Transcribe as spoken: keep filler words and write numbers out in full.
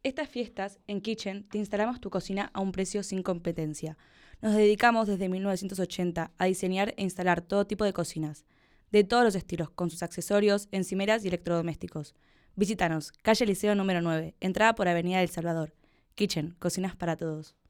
Estas fiestas, en Kitchen, te instalamos tu cocina a un precio sin competencia. Nos dedicamos desde mil novecientos ochenta a diseñar e instalar todo tipo de cocinas, de todos los estilos, con sus accesorios, encimeras y electrodomésticos. Visítanos, calle Liceo número nueve, entrada por Avenida del Salvador. Kitchen, cocinas para todos.